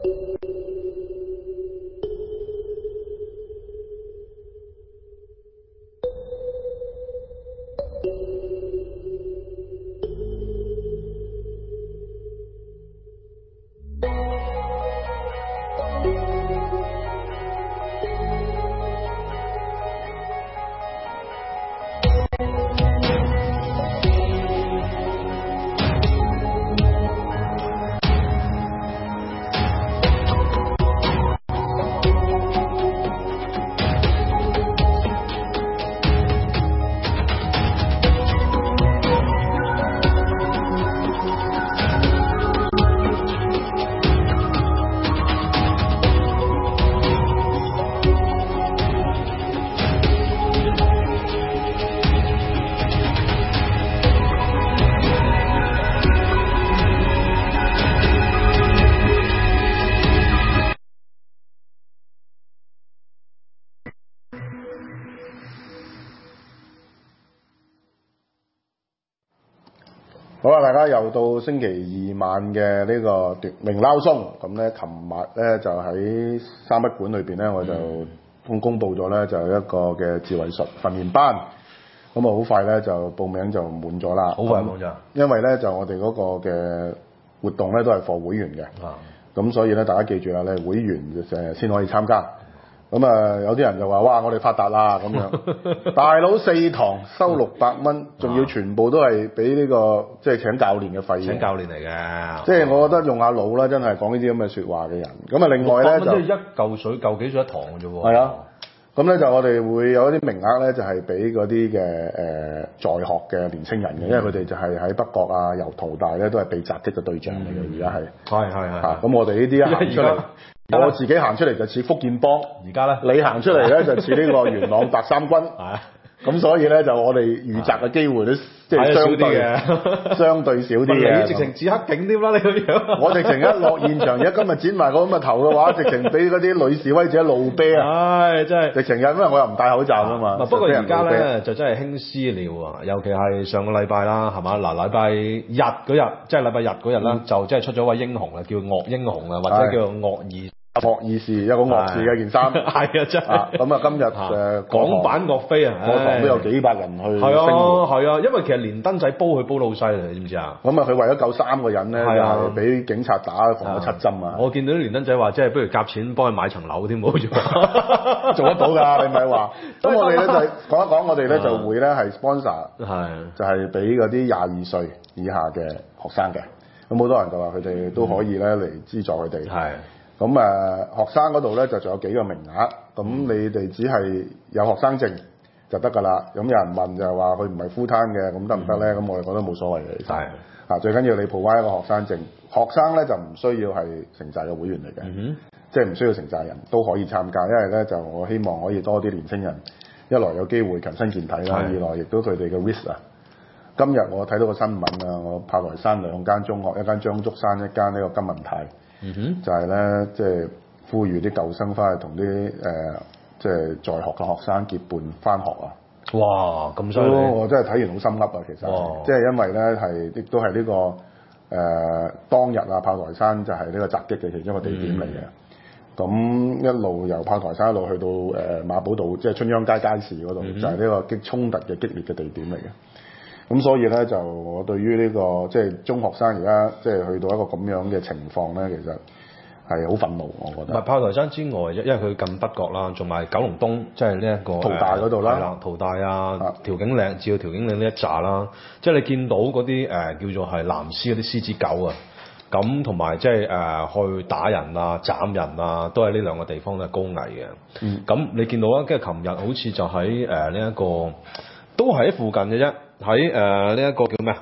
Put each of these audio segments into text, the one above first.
好啦，大家又到星期二晚嘅呢個奪命撈鬆，咁咧，琴日咧就喺三不館裏邊咧，我就公佈咗咧，就一個嘅自衛術訓練班，咁啊好快咧就報名就滿咗啦， 好快滿咗， 因為咧就我哋嗰個嘅活動咧都係課會員嘅，咁所以咧大家記住啦，你係會員先可以參加。咁啊，有啲人就話：哇！我哋發達啦咁樣，大佬4堂收600蚊，仲要全部都係俾呢個即係請教練嘅費用。 請教練嚟嘅， 即係我覺得用下腦啦，真係講呢啲咁嘅説話嘅人。咁啊，另外咧就即係一嚿水嚿幾水一堂嘅啫喎。 係啊，咁咧就我哋會有一啲名額咧，就係俾嗰啲嘅在學嘅年青人嘅，因為佢哋就係喺北角啊、由淘大咧都係被襲擊嘅對象嚟嘅，而家係。係。咁我哋呢啲一行出嚟。我自己行出嚟就似福建幫， 而家咧你行出嚟咧就似呢個元朗白衫軍，咁所以咧就我哋遇襲嘅機會都即係相對少啲嘅。 你直情似黑警添啦，你咁樣。 我直情一落現場，而家今日剪埋個咁嘅頭嘅話，直情俾嗰啲女示威者露啤啊！ 唉，真係直情因為我又唔戴口罩啊嘛。 不過而家咧就真係興私了啊，尤其係上個禮拜啦，係嘛？嗱，禮拜日嗰日，即係禮拜日嗰日啦，就即係出咗位英雄啦，叫岳英雄啊，或者叫做岳二。 岳二士有個岳字嘅件衫， 係啊真係。 咁啊今日港版岳飛啊， 課堂都有幾百人去。 係啊，因為其實連登仔煲佢煲到好犀利，你知唔知啊？ 咁啊，佢為咗救3個人咧，就俾警察打防咗7針啊！ 我見到啲連登仔話，即係不如夾錢幫佢買層樓添，冇做得到㗎，你咪話。咁我哋咧就講一講，我哋咧就會咧係 sponsor，就係俾嗰啲22歲以下嘅學生嘅。咁好多人就話佢哋都可以咧嚟資助佢哋。咁學生嗰度咧就仲有幾個名額，咁你哋只係有學生證就得㗎啦。咁有人問就係話佢唔係 full time 嘅，咁得唔得咧？咁我哋覺得冇所謂嘅。係。最緊要你 provide 一個學生證，學生咧就唔需要係城寨嘅會員嚟嘅，即係唔需要城寨人都可以參加，因為咧就我希望可以多啲年青人，一來有機會勤身健體啦，二來亦都佢哋嘅 risk 啊。今日我睇到個新聞啊，我炮台山2間中學，一間張竹山，一間呢個金文泰。就係咧，即係呼籲啲舊生翻去同啲即係在學嘅學生結伴翻學啊！ 哇，咁犀利！ 我真係睇完好心噏啊，其實，即係因為咧係亦都係呢個當日啊，炮台山就係呢個襲擊嘅其中一個地點嚟嘅。咁一路由炮台山一路去到馬寶道，即係春秧街街市嗰度，就係呢個衝突嘅激烈嘅地點嚟嘅。咁所以咧就我對於呢個即係中學生而家即係去到一個咁樣嘅情況咧，其實係好憤怒，我覺得。 唔係炮台山之外，因為佢近北角啦，同埋九龍東，即係呢一個淘大嗰度啦， 係啦，淘大啊，調景嶺至到調景嶺呢一紮啦，即係你見到嗰啲叫做係藍絲嗰啲獅子狗啊，咁同埋即係去打人啊、斬人啊，都係呢兩個地方都係高危嘅。咁你見到啦，跟住琴日好似就喺呢一個都係喺附近嘅啫。喺呢一個叫咩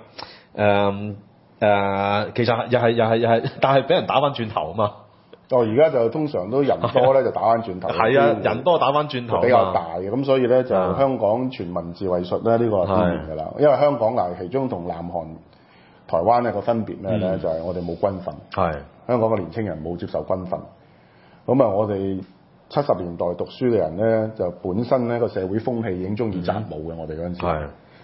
其實又係，但係俾人打翻轉頭啊嘛！ 而家就通常都人多咧，就打翻轉頭。 係啊，人多打翻轉頭比較大嘅，咁所以咧就香港全民自衛術咧，呢個係必然㗎啦。因為香港嗱，其中同南韓、台灣咧個分別咧就係我哋冇軍訓。香港嘅年青人冇接受軍訓。咁啊，我哋70年代讀書嘅人咧，就本身咧個社會風氣已經中意習武嘅，我哋嗰陣時。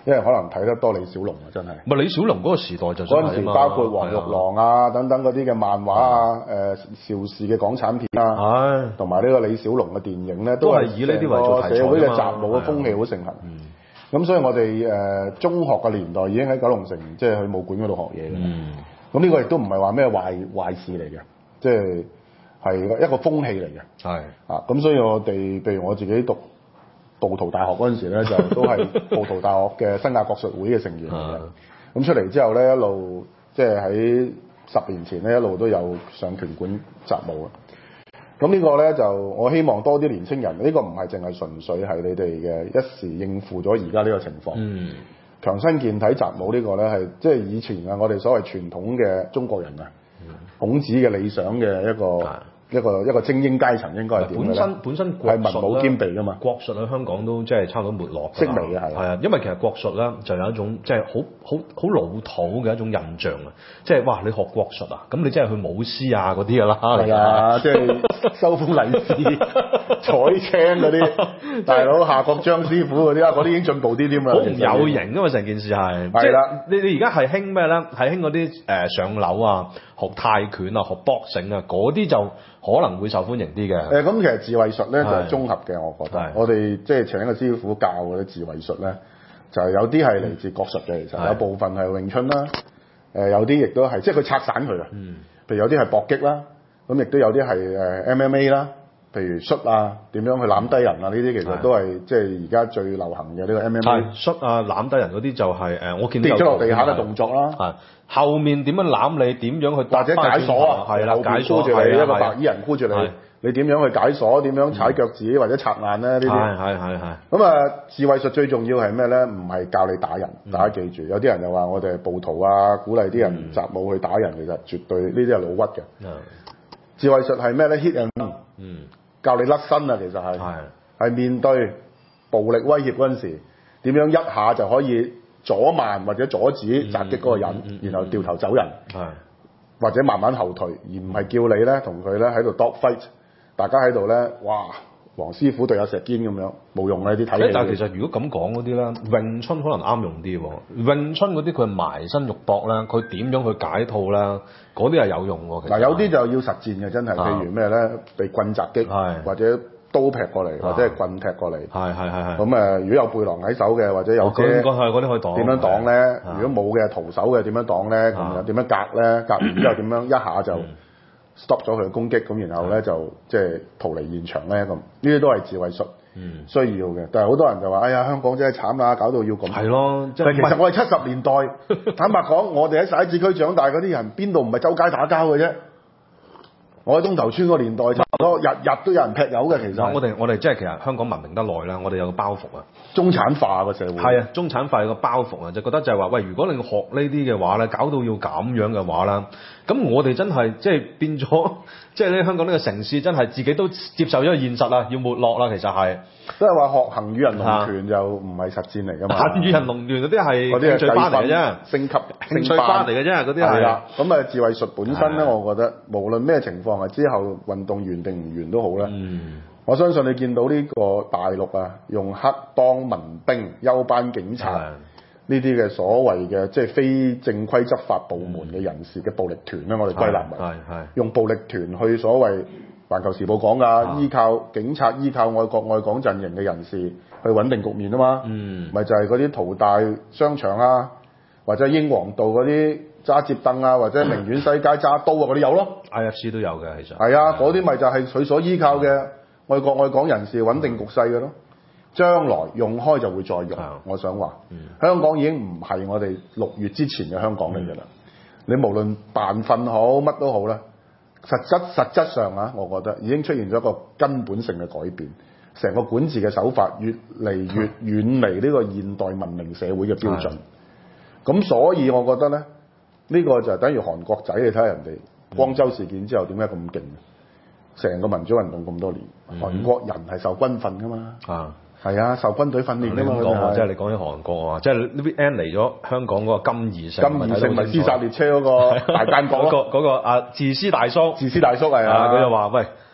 因為可能睇得多李小龍啊，真係。 唔係李小龍嗰個時代就嗰陣時包括黃玉郎啊等等嗰啲嘅漫畫啊，邵氏嘅港產片啊，同埋呢個李小龍嘅電影咧，都係以呢啲為做題材。社會嘅習武嘅風氣好盛行。咁所以我哋中學嘅年代已經喺九龍城即係去武館嗰度學嘢嘅。咁呢個亦都唔係話咩壞事嚟嘅，即係一個風氣嚟嘅。係啊，咁所以我哋譬如我自己讀道圖大學嗰陣時咧，就都係道圖大學嘅新亞國術會嘅成員嚟嘅。咁出嚟之後咧，一路即係喺10年前咧，一路都有上拳館習武啊。咁呢個咧就我希望多啲年青人，呢個唔係淨係純粹係你哋嘅一時應付咗而家呢個情況。強身健體習武呢個咧係即係以前啊，我哋所謂傳統嘅中國人啊，孔子嘅理想嘅一個精英階層應該係點嘅咧？本身國術係文武兼備㗎嘛。國術喺香港都即係差唔多沒落。式微嘅係啊，因為其實國術咧就有一種即係好老土嘅一種印象啊！即係哇，你學國術啊，咁你即係去舞獅啊嗰啲㗎啦。係啊，即係收風禮師、採青嗰啲大佬夏國璋師傅嗰啲啊，嗰啲已經進步啲添啦。好唔有型㗎嘛，成件事係。係啦，你而家係興咩咧？係興嗰啲上樓啊，學泰拳啊，學 boxing 啊，嗰啲就可能會受歡迎啲嘅。咁其實自衛術咧就係綜合嘅，我覺得。我哋即係請一個師傅教嗰啲自衛術咧，就係有啲係嚟自國術嘅，其實有部分係詠春啦。有啲亦都係即係佢拆散佢啊。譬如有啲係搏擊啦，咁亦都有啲係MMA 啦。譬如摔啊，點樣去攬低人啊？呢啲其實都係即係而家最流行嘅呢個 MMA。摔啊，攬低人嗰啲就係我見到跌咗落地下嘅動作啦。係後面點樣攬你？點樣去或者解鎖啊？係啦，解鎖住你一個白衣人箍住你，你點樣去解鎖？點樣踩腳趾或者拆眼咧？呢啲係。咁啊，自衛術最重要係咩咧？唔係教你打人，大家記住。有啲人又話我哋係暴徒啊，鼓勵啲人習武去打人，其實絕對呢啲係老屈嘅。自衛術係咩咧？ hit and run。教你甩身啊，其實係面對暴力威脅嗰陣時，點樣一下就可以阻慢或者阻止襲擊嗰個人，然後掉頭走人，或者慢慢後退，而唔係叫你咧同佢咧喺度 dog fight，大家喺度咧，哇！黃師傅對阿石堅咁樣冇用啊！啲睇。但係其實如果咁講嗰啲咧，詠春可能啱用啲喎。詠春嗰啲佢埋身肉搏咧，佢點樣去解套咧？嗰啲係有用喎。嗱，有啲就要實戰嘅，真係。譬如咩咧？被棍襲擊，或者刀劈過嚟，或者係棍劈過嚟。係。咁如果有背囊喺手嘅，或者有遮，嗰啲可以擋。點樣擋咧？如果冇嘅徒手嘅點樣擋咧？咁樣點樣隔咧？隔完之後點樣一下就stop 咗佢嘅攻擊，咁然後咧就即係逃離現場咧，咁呢啲都係自衛術需要嘅。但係好多人就話：哎呀，香港真係慘啦，搞到要咁。係咯，但係其實我哋70年代，坦白講，我哋喺徙置區長大嗰啲人，邊度唔係周街打交嘅啫？我喺東頭村個年代，差唔多日日都有人劈友嘅。其實我哋即係其實香港文明得耐啦，我哋有個包袱啊，中產化個社會。係啊，中產化有個包袱啊，就覺得就係話：喂，如果你學呢啲嘅話咧，搞到要咁樣嘅話啦，咁我哋真係即係變咗，即係呢香港呢個城市真係自己都接受咗個現實啦，要沒落啦，其實係。都係話學行與人龍拳就唔係實戰嚟㗎嘛。行與人龍拳嗰啲係興趣班嚟嘅啫，升級興趣班嚟嘅啫，嗰啲係啦。咁自衛術本身咧，我覺得無論咩情況之後運動完定唔完都好啦。我相信你見到呢個大陸啊，用黑幫、民兵、休班警察呢啲嘅所謂嘅即係非正規執法部門嘅人士嘅暴力團咧，我哋歸納為用暴力團去所謂。環球時報講㗎，依靠警察、依靠愛國愛港陣營嘅人士去穩定局面啊嘛，咪就係嗰啲淘大商場啊，或者英皇道嗰啲揸摺凳啊，或者名苑西街揸刀啊嗰啲有咯 ，IFC 都有嘅其實。係啊，嗰啲咪就係佢所依靠嘅愛國愛港人士穩定局勢嘅咯。將來用開就會再用，我想話，香港已經唔係我哋6月之前嘅香港嚟㗎啦。你無論辦訓好乜都好啦。實質上啊，我覺得已經出現咗一個根本性嘅改變，成個管治嘅手法越嚟越遠離呢個現代文明社會嘅標準。咁所以我覺得咧，呢個就係等於韓國仔，你睇下人哋光州事件之後點解咁勁？成個民主運動咁多年，韓國人係受軍訓㗎嘛。係啊，受軍隊訓練㗎嘛。你講喎，即係你講起韓國啊，即係呢邊 N 嚟咗香港嗰個金義成咪屍殺列車嗰個大奸角咯，嗰個自私大叔係啊，佢就話喂，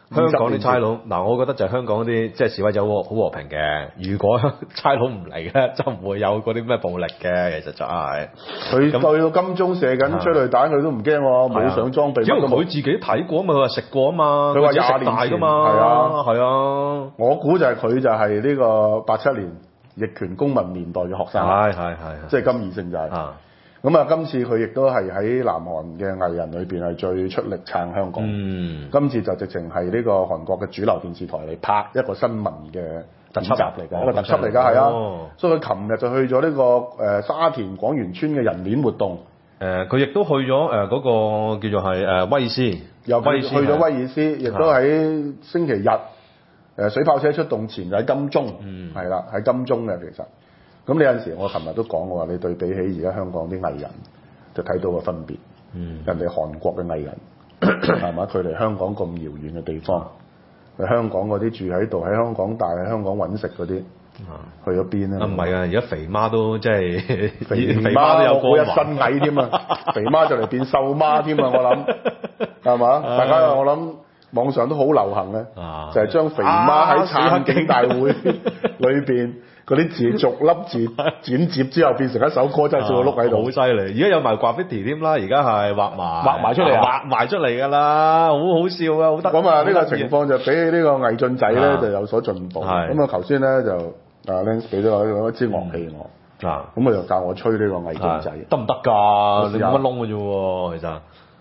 香港啲差佬嗱，我覺得就係香港啲即係示威者好和平嘅。如果差佬唔嚟咧，就唔會有嗰啲咩暴力嘅。其實就係佢對到金鐘射緊催淚彈，佢都唔驚喎，冇上裝備。 因為佢自己睇過啊嘛，佢話食過啊嘛， 佢話 20年大㗎嘛，係啊。 我估就係佢就係呢個87年逆權公民年代嘅學生， 係， 即係金義聖就係。咁啊，今次佢亦都係喺南韓嘅藝人裏邊係最出力撐香港。今次就直情係呢個韓國嘅主流電視台嚟拍一個新聞嘅特輯嚟㗎，一個特輯嚟㗎，係啊。所以佢琴日就去咗呢個沙田廣源村嘅人鏈活動。 佢亦都去咗嗰個叫做係威爾斯， 又去咗威爾斯，亦都喺星期日水炮車出動前就喺金鐘，係啦，喺金鐘嘅其實。咁你有陣時，我琴日都講過話，你對比起而家香港啲藝人，就睇到個分別。人哋韓國嘅藝人係嘛？佢離香港咁遙遠嘅地方，香港嗰啲住喺度，喺香港大，喺香港揾食嗰啲，去咗邊啊？ 唔係啊！而家肥媽都即係肥媽都有過一身蟻添啊！肥媽就嚟變瘦媽添啊！我諗係嘛？大家我諗網上都好流行咧，就係將肥媽喺撐警大會裏邊。嗰啲字逐粒字剪接之後變成一首歌，真係笑到碌喺度， 好犀利！而家有埋 graffiti 添啦，而家係畫埋出嚟畫埋出嚟㗎啦，好好笑啊，好得。 咁啊，呢個情況就比起呢個魏晉仔咧就有所進步。咁啊，頭先咧就Lance 俾咗一支樂器我，咁佢就教我吹呢個魏晉仔， 得唔得㗎？你冇乜窿嘅啫喎，其實。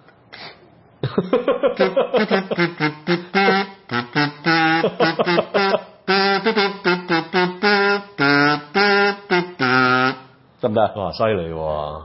得唔得？哇，犀利喎！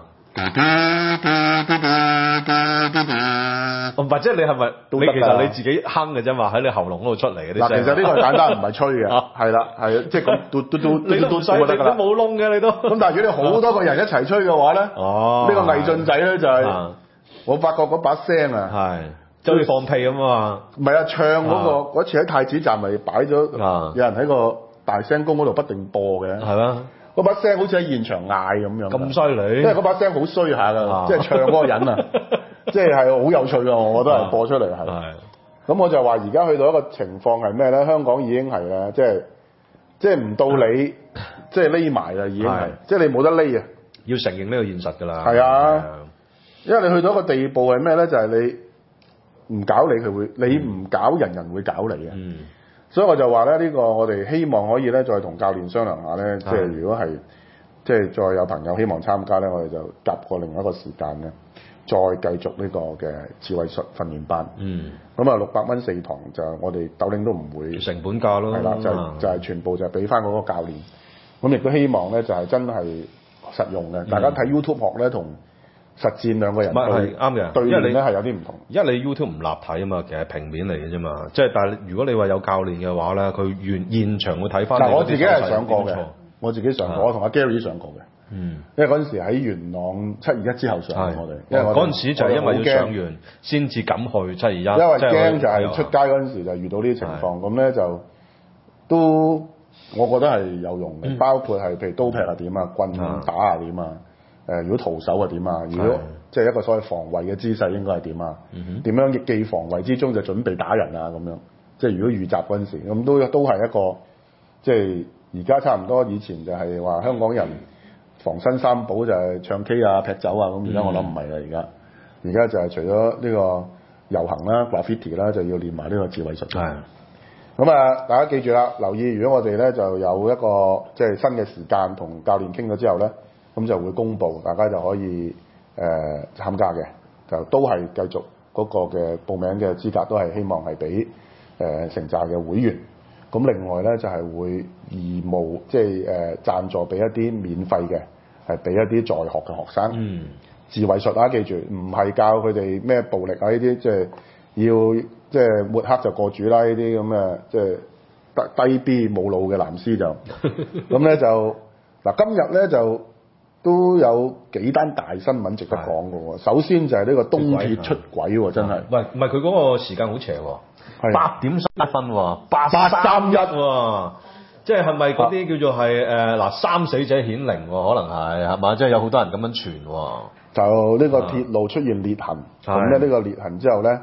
唔係，即係你係咪？你其實你自己哼嘅啫嘛，喺你喉嚨嗰度出嚟嗰啲聲。 嗱，其實呢個簡單，唔係吹嘅，係啦，係即係咁嘟嘟嘟嘟嘟就得㗎啦。 你都冇窿嘅，你都。咁但係如果你好多個人一齊吹嘅話咧，呢個魏晉仔咧就係我發覺嗰把聲啊， 係即係放屁咁啊！ 唔係啊，唱嗰次喺太子站咪擺咗，有人喺個大聲公嗰度不定播嘅， 係啦。 嗰把聲好似喺現場嗌咁樣， 咁犀利， 因為嗰把聲好衰下㗎，即係唱嗰個人啊，即係好有趣㗎，我覺得係播出嚟係。咁我就話而家去到一個情況係咩咧？香港已經係咧，即係唔到你，即係匿埋啦，已經係，即係你冇得匿啊！ 要承認呢個現實㗎啦。 係啊，因為你去到一個地步係咩咧？就係你唔搞你，佢會；你唔搞人，人會搞你嘅。所以我就話咧，呢個我哋希望可以咧，再同教練商量下咧，即係如果係即係再有朋友希望參加咧，我哋就夾過另一個時間咧，再繼續呢個嘅智慧術訓練班。咁啊600蚊4堂就我哋斗領都唔會成本價咯。 係啦，就係全部就係俾翻嗰個教練。咁亦都希望咧，就係真係實用嘅。大家睇 YouTube 學咧，同實戰兩個人係啱嘅， 對練咧係有啲唔同。 因為你 YouTube 唔立體啊嘛，其實係平面嚟嘅啫嘛。即係但係如果你話有教練嘅話咧，佢現場會睇翻。 嗱，我自己係上過嘅，我自己上過，我同阿 Gary 上過嘅。因為嗰陣時喺元朗721之後上我哋，因為嗰陣時就係因為要上完先至敢去721。因為驚就係出街嗰陣時就遇到呢啲情況，咁咧就都我覺得係有用嘅，包括係譬如刀劈係點啊，棍打係點啊。如果徒手係點啊？如果即係一個所謂防衛嘅姿勢應該係點啊？點樣既防衛之中就準備打人啊？咁樣即係如果遇襲嗰陣時，咁都係一個即係而家差唔多。以前就係話香港人防身三寶就係唱 K 啊、劈酒啊，咁而家我諗唔係啦。而家就係除咗呢個遊行啦、graffiti 啦，就要練埋呢個智慧術。咁啊，大家記住啦，留意如果我哋咧就有一個即係新嘅時間同教練傾咗之後咧。咁就會公佈，大家就可以參加嘅，就都係繼續嗰個嘅報名嘅資格，都係希望係俾成紮嘅會員。咁另外咧就係會義務，即係贊助俾一啲免費嘅，係俾一啲在學嘅學生。智慧術啊，記住唔係教佢哋咩暴力啊呢啲，即係要即係抹黑就過主啦呢啲咁嘅，即係低 B 冇腦嘅藍絲就咁咧就嗱今日咧就。都有幾單大新聞值得講嘅喎。首先就係呢個東鐵出軌喎，真係。喂， 唔係佢嗰個時間好邪喎，8點3分喎 ，831 喎，即係咪嗰啲叫做係3死者顯靈喎？可能係嘛？即係有好多人咁樣傳喎。 就呢個鐵路出現裂痕，咁咧呢個裂痕之後咧，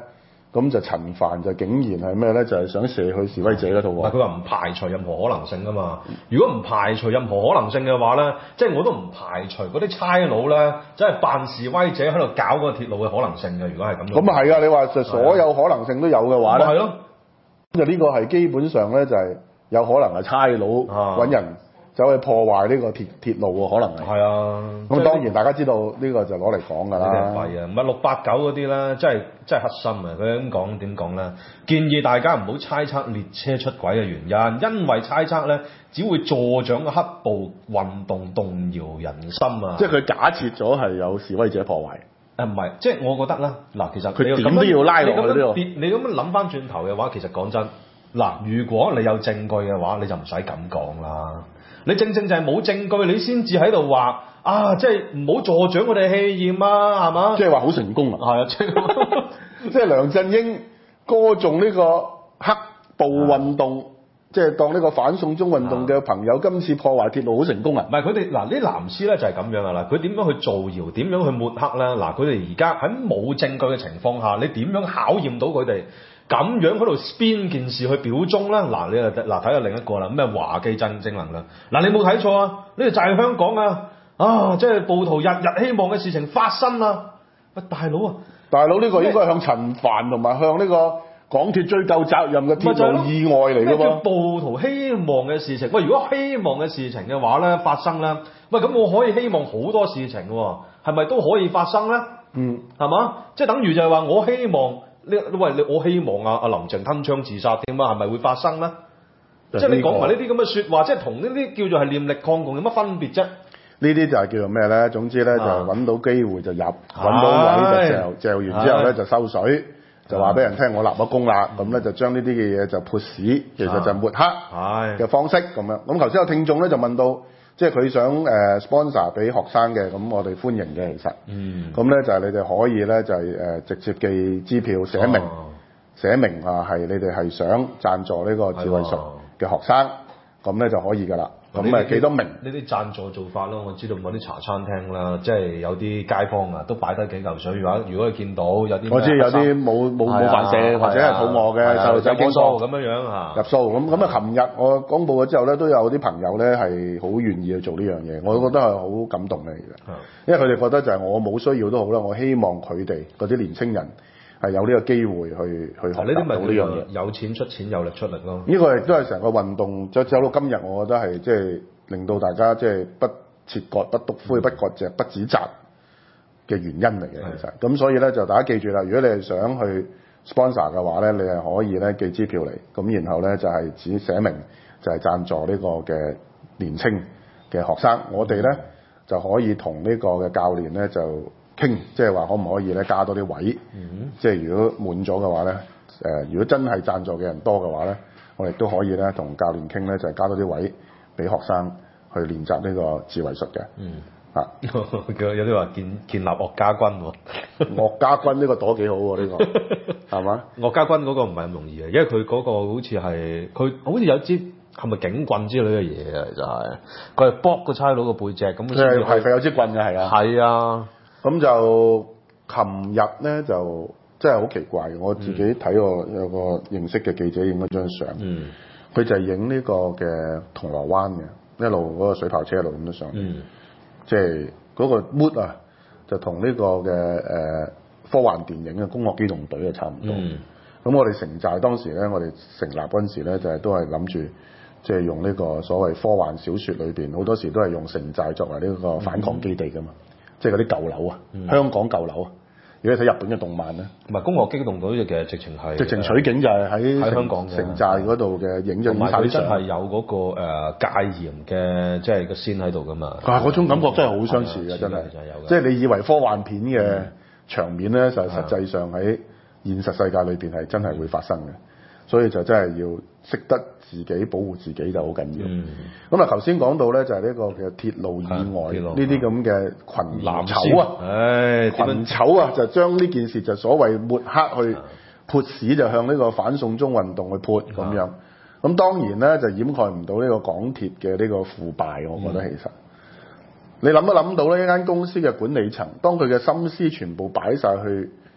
咁就陳帆就竟然係咩咧？就係想射去示威者嗰度喎。 佢話唔排除任何可能性㗎嘛。如果唔排除任何可能性嘅話咧，即係我都唔排除嗰啲差佬咧，即係扮示威者喺度搞嗰個鐵路嘅可能性嘅。如果係咁樣， 咁啊係啊！你話就所有可能性都有嘅話咧， 係咯。 就呢個係基本上咧，就係有可能係差佬揾人走去破壞呢個鐵路喎，可能係。係啊。 咁當然大家知道呢個就攞嚟講㗎啦。 係啊，唔係689嗰啲咧，真係黑心啊！佢咁講點講咧？建議大家唔好猜測列車出軌嘅原因，因為猜測咧只會助長黑暴運動，動搖人心啊！ 即係佢假設咗係有示威者破壞。 唔係，即係我覺得咧，嗱，其實佢點都要拉落去呢度。 你咁樣諗翻轉頭嘅話，其實講真，嗱，如果你有證據嘅話，你就唔使咁講啦。你正正就係冇證據，你先至喺度話啊，即係唔好助長我哋氣焰啊，係嘛？ 即係話好成功啊！ 係啊， 即係梁振英歌頌呢個黑暴運動。即係當呢個反送中運動嘅朋友，今次破壞鐵路好成功啊！ 唔係佢哋嗱，啲藍絲咧就係咁樣噶啦。佢點樣去造謠？點樣去抹黑咧？嗱，佢哋而家喺冇證據嘅情況下，你點樣考驗到佢哋咁樣喺度 spin 件事去表忠咧？嗱，你睇下另一個啦，咩華記正能量？嗱，你冇睇錯啊！呢個就係香港啊！即係暴徒日日希望嘅事情發生啊！喂，大佬呢個應該向陳帆同埋向呢個港鐵追究責任嘅鐵路意外嚟㗎喎。咩叫暴徒希望嘅事情？喂，如果希望嘅事情嘅話咧發生咧，喂咁我可以希望好多事情喎，係咪都可以發生咧？係嘛？即係等於就係話我希望我希望阿林鄭吞槍自殺點啊？係咪會發生咧？即係你講埋呢啲咁嘅説話，即係同呢啲叫做係念力抗共有乜分別啫？ 呢啲就係叫做咩咧？總之咧就係揾到機會就入，揾到位就嚼完之後咧就收水。就話俾人聽我立咗功啦，咁咧就將呢啲嘅嘢就潑屎，其實就抹黑嘅方式咁樣。咁頭先有聽眾咧就問到，即係佢想sponsor 俾學生嘅，咁我哋歡迎嘅其實。咁咧就係你哋可以咧就係直接寄支票寫明啊係你哋係想贊助呢個智慧術嘅學生，咁咧就可以㗎啦。咁幾多名？ 呢啲贊助做法咯，我知道某啲茶餐廳啦，即係有啲街坊啊，都擺低幾嚿水。如果你見到有啲， 我知有啲冇飯食或者係肚餓嘅細路仔經過咁樣嚇入數咁啊！琴日我公佈咗之後咧，都有啲朋友咧係好願意去做呢樣嘢，我覺得係好感動嘅其實，因為佢哋覺得就係我冇需要都好啦，我希望佢哋嗰啲年青人係有呢個機會去學習到呢樣嘢， 有錢出錢，有力出力咯。 呢個亦都係成個運動走到今日，我覺得係即係令到大家即係不切割、不篤灰、不割席、不指責嘅原因嚟嘅。其實咁所以咧就大家記住啦，如果你係想去 sponsor 嘅話咧，你係可以咧寄支票嚟，咁然後咧就係只寫明就係贊助呢個嘅年青嘅學生，我哋咧就可以同呢個嘅教練咧就傾，即係話可唔可以咧加多啲位，即係如果滿咗嘅話咧，如果真係贊助嘅人多嘅話咧，我哋都可以咧同教練傾咧，就係加多啲位俾學生去練習呢個智慧術嘅。 有啲話建立岳家軍喎， 岳家軍呢個朵幾好喎，呢個係嘛？ 岳家軍嗰個唔係咁容易嘅，因為佢嗰個好似係佢好似有支係咪警棍之類嘅嘢啊？就係佢係搏個差佬個背脊咁。 係佢有支棍嘅係啊。 係啊。 咁就琴日咧就真係好奇怪嘅，我自己睇過有個認識嘅記者影咗張相，佢就係影呢個嘅銅鑼灣嘅一路嗰個水炮車一路咁樣上，即係嗰個 mood 啊，就同呢個嘅科幻電影嘅《攻殼機動隊》啊差唔多。咁我哋城寨當時咧，我哋成立嗰陣時咧，就係都係諗住即係用呢個所謂科幻小説裏邊好多時都係用城寨作為呢個反抗基地㗎嘛。即係嗰啲舊樓啊，香港舊樓啊。如果你睇日本嘅動漫咧， 唔係《攻殼機動隊》其實直情取景就係喺香港城寨嗰度嘅影咗晒啲相，係有嗰個戒嚴嘅即係個仙喺度㗎嘛。 嗰種感覺真係好相似嘅，真係。即係你以為科幻片嘅場面咧，就實際上喺現實世界裏邊係真係會發生嘅。所以就真係要識得自己保護自己就好緊要。咁啊，頭先講到咧就係呢個嘅鐵路意外呢啲咁嘅群醜啊，群醜啊，就將呢件事就所謂抹黑去潑屎，就向呢個反送中運動去潑咁樣。咁當然咧就掩蓋唔到呢個港鐵嘅呢個腐敗，我覺得其實你諗都諗到呢一間公司嘅管理層，當佢嘅心思全部擺晒去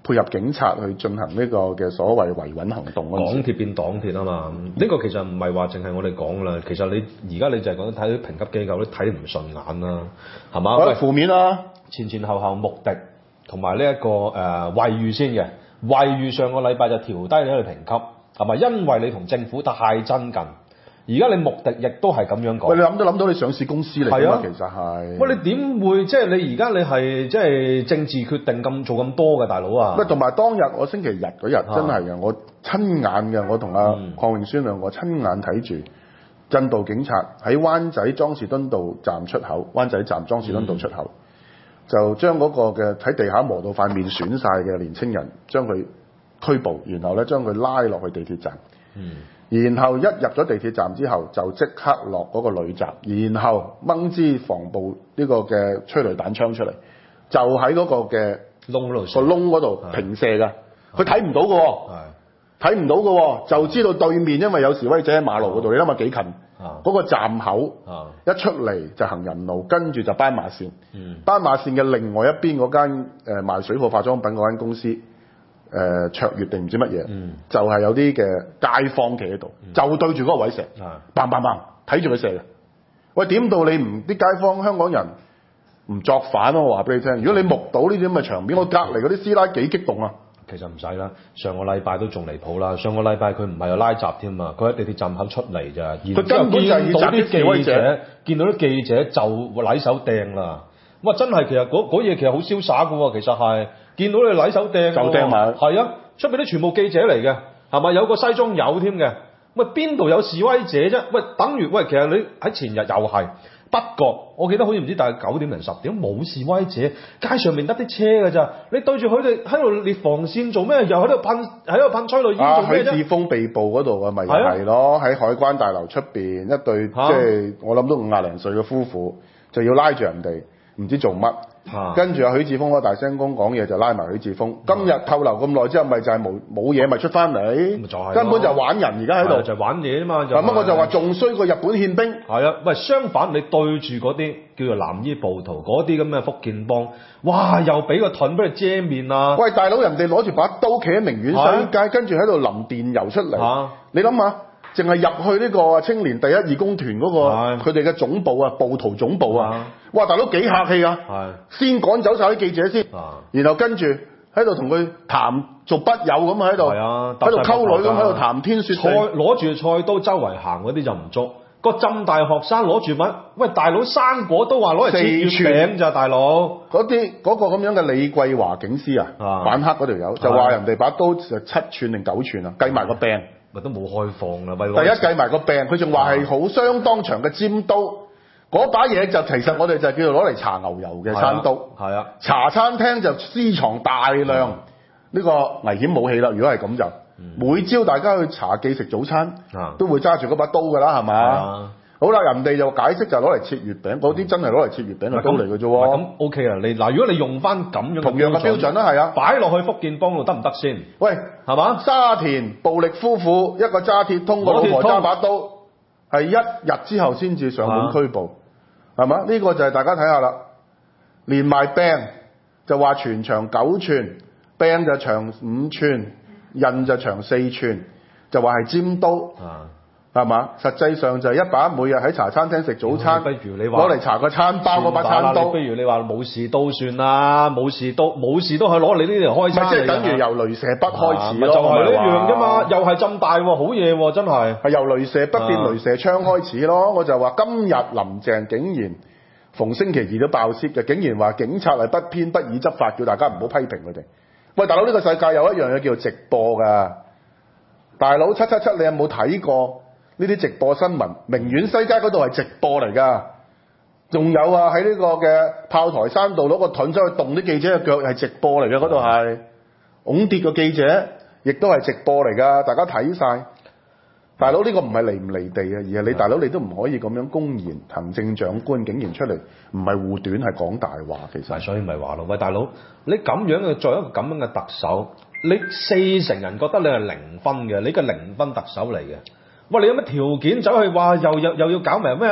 配合警察去進行呢個嘅所謂維穩行動嗰陣時。 港鐵變黨鐵啊嘛，呢個其實唔係話淨係我哋講啦，其實你而家你就係講睇啲評級機構都睇唔順眼啦，係嘛？ 喂，負面啦， 前後穆迪同埋呢一個惠譽先嘅，惠譽上個禮拜就調低你去評級，係咪？因為你同政府太親近。而家你穆迪亦都係咁樣講。 喂，你諗都諗到你上市公司嚟㗎嘛，其實係。 喂，你點會即係你而家你係即係政治決定做咁多嘅大佬啊？ 喂，同埋當日我星期日嗰日真係嘅，我親眼嘅，我同阿鄺永宣兩個親眼睇住印度警察喺灣仔莊士敦道站出口，灣仔站莊士敦道出口，就將嗰個嘅喺地下磨到塊面損晒嘅年青人，將佢拘捕，然後咧將佢拉落去地鐵站。然後一入咗地鐵站之後，就即刻落嗰個女閘，然後掹支防暴呢個嘅催淚彈槍出嚟，就喺嗰個嘅窿嗰度平射㗎。佢睇唔到嘅喎，睇唔到嘅喎，就知道對面因為有示威者喺馬路嗰度，你諗下幾近？嗰個站口一出嚟就行人路，跟住就斑馬線。斑馬線嘅另外一邊嗰間賣水貨化妝品嗰間公司。卓越定唔知乜嘢，就係有啲嘅街坊企喺度，就對住嗰個位射，bang bang bang，睇住佢射嘅。喂，點到你唔啲街坊香港人唔作反咯？我話俾你聽，如果你目睹呢啲咁嘅場面，我隔離嗰啲師奶幾激動啊！ 其實唔使啦，上個禮拜都仲離譜啦。上個禮拜佢唔係有拉閘添嘛，佢喺地鐵站口出嚟咋，佢根本就係見到啲記者，見到啲記者就禮手掟啦。哇！真係其實嗰嘢其實好瀟灑嘅喎，其實係。見到你禮手掟就掟埋， 係啊！出邊啲全部記者嚟嘅，係咪有個西裝友添嘅？喂，邊度有示威者啫？喂，等於喂，其實你喺前日又係，不過我記得好似唔知大概9點零10點冇示威者，街上面得啲車㗎咋？你對住佢哋喺度列防線做咩？又喺度噴催淚煙做咩啫？ 許智峰被捕嗰度啊，咪係咯，喺海關大樓出邊一對即係我諗都50零歲嘅夫婦，就要拉住人哋，唔知做乜。跟住阿許智峰嗰大聲公講嘢就拉埋許智峰。今日扣留咁耐之後，咪就係冇嘢咪出翻嚟，根本就玩人而家喺度， 就玩嘢啊嘛。 咁我就話仲衰過日本憲兵。 係啊，喂，相反你對住嗰啲叫做藍衣暴徒嗰啲咁嘅福建幫，哇，又俾個盾俾你遮面啊！ 喂，大佬，人哋攞住把刀企喺明苑西街，跟住喺度淋電油出嚟，你諗下？淨係入去呢個青年第一義工團嗰個佢哋嘅總部啊，暴徒總部啊，哇！大佬幾客氣啊！先趕走晒啲記者先，然後跟住喺度同佢談做筆友咁喺度，喺度溝女咁喺度談天說地， 攞住菜刀周圍行嗰啲就唔捉。個浸大學生攞住乜？喂，大佬生果都話攞嚟切月餅咋，大佬嗰個咁樣嘅李桂華警司啊，反黑嗰條友就話人哋把刀就7寸定9寸啊，計埋個柄。 都冇開放啦， 第一計埋個病，佢仲話係好相當長嘅尖刀，嗰把嘢就其實我哋就叫做攞嚟搽牛油嘅餐刀。係啊，茶餐廳就私藏大量呢個危險武器啦。如果係咁就，每朝大家去茶記食早餐，都會揸住嗰把刀㗎啦，係嘛？好啦，人哋就解釋就攞嚟切月餅，嗰啲真係攞嚟切月餅嘅刀嚟嘅啫喎。 咁 OK 啦，你嗱，如果你用翻咁樣同樣嘅標準啦，係啊， 擺落去福建幫度得唔得先？ 喂， 係嘛？ 沙田暴力夫婦一個揸鐵通，個老婆揸把刀，係1日之後先至上門拘捕，係嘛？呢個就係大家睇下啦，連埋柄就話全長9寸，柄就長5寸，刃就長4寸，就話係尖刀。係嘛？實際上就係一把每日喺茶餐廳食早餐，不如你攞嚟搽個餐包嗰把餐刀。 不如你話武士刀算啦，武士刀可以攞你呢條開餐。 即係等於由雷射筆開始咯， 就係呢樣啫嘛，又係浸大喎，好嘢喎，真係。 係由雷射筆變雷射槍開始咯，我就話今日林鄭竟然逢星期二都爆泄嘅，竟然話警察係不偏不倚執法，叫大家唔好批評佢哋。喂，大佬，呢個世界有一樣嘢叫做直播㗎，大佬777，你有冇睇過？呢啲直播新聞，明苑西街嗰度係直播嚟㗎，仲有啊喺呢個嘅炮台山道攞個盾走去動啲記者嘅腳係直播嚟嘅，嗰度係拱跌個記者，亦都係直播嚟㗎，大家睇晒。大佬，呢個唔係離唔離地啊，而係你大佬你都唔可以咁樣公然，行政長官竟然出嚟唔係護短係講大話，其實。 所以咪話咯，喂，大佬，你咁樣嘅作為一個咁樣嘅特首，你40%人覺得你係0分嘅，你個0分特首嚟嘅。喂，你有乜條件走去話又要搞埋咩